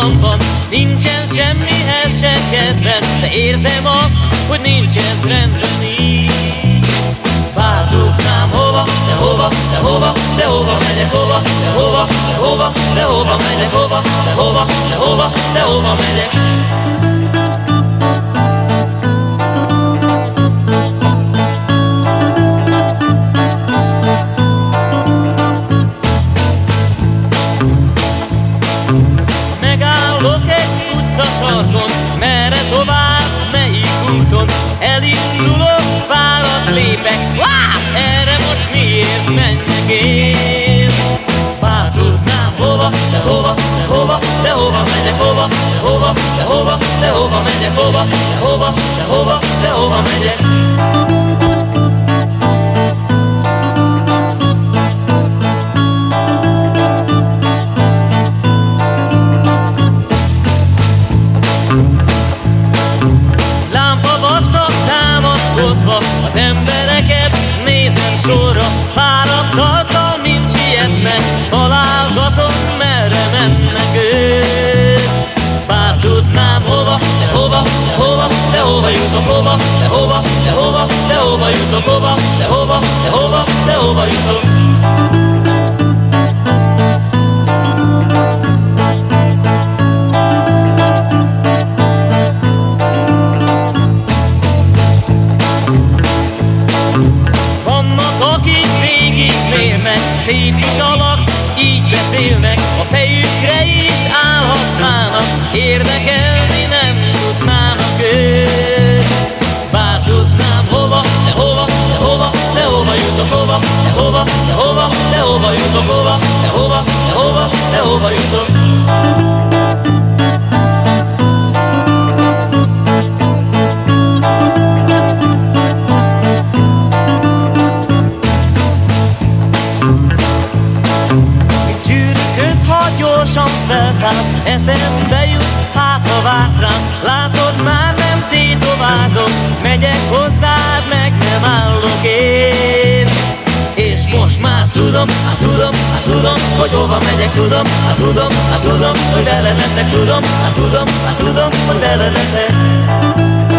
rajtam van, nincsen semmihez se kedvem, de érzem azt, hogy nincs ez rendben így. Bár tudnám hova, de hova, de hova, de hova megyek, hova, de hova, de hova, de hova megyek, hova, de hova, de hova, de hova megyek. Megállok egy utcasarkon, merre tovább, melyik úton? Elindulok, várat lépek, erre most miért menjek én? Bár tudnám hova, de hova, de hova, de hova megyek, hova, de hova, de hova, de hova megyek, hova, de hova, de hova, de hova megyek. Az embereket nézem sorra, fáradt arccal, mint sietnek, találgatom, merre mennek ők. Bár tudnám hova, de hova, de hova, de hova jutok, hova, de hova, de hova, de hova jutok, hova, de hova, de hova, de hova jutok. Szép kis alak, így beszélnek, a fejükre is állhatnának, érdekelni nem tudnának ők. Bár tudnám hova, de hova, de hova, de hova jutok, hova, de hova, de hova, de hova jutok, hova, de hova, de hova, de hova jutok. Gyorsan felszáll, eszembe jut, hát ha vársz rám. Látod, már nem tétovázom, megyek hozzád, meg nem állok én. És most már tudom, tudom, hogy hova megyek, tudom, tudom, hogy vele leszek, tudom, tudom, hogy vele leszek.